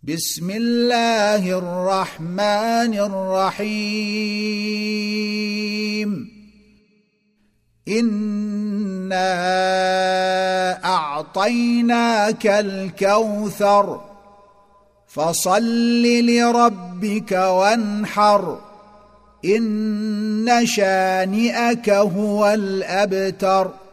بسم الله الرحمن الرحيم إنا أعطيناك الكوثر فصل لربك وانحر إن شانئك هو الأبتر.